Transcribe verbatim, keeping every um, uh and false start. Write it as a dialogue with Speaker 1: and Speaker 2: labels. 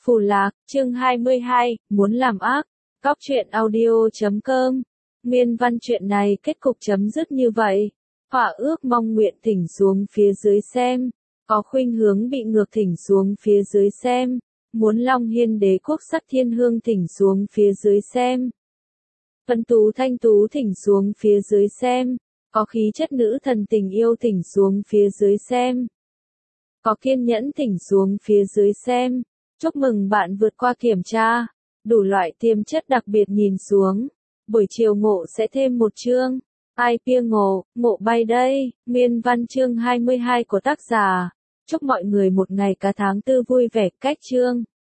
Speaker 1: Phù Lạc, chương hai mươi hai, muốn làm ác. Cóc truyện audio chấm com. Nguyên văn truyện này kết cục chấm dứt như vậy. Họa ước mong nguyện thỉnh xuống phía dưới xem. Có khuynh hướng bị ngược thỉnh xuống phía dưới xem. Muốn Long Hiên đế quốc sắc thiên hương thỉnh xuống phía dưới xem. Vân tú thanh tú thỉnh xuống phía dưới xem. Có khí chất nữ thần tình yêu thỉnh xuống phía dưới xem. Có kiên nhẫn thỉnh xuống phía dưới xem. Chúc mừng bạn vượt qua kiểm tra. Đủ loại tiềm chất đặc biệt nhìn xuống. Buổi chiều ngộ sẽ thêm một chương. Ai pia ngộ, ngộ bay đây. Nguyên văn chương hai mươi hai của tác giả. Chúc mọi người một ngày cả tháng tư vui vẻ. Cách chương.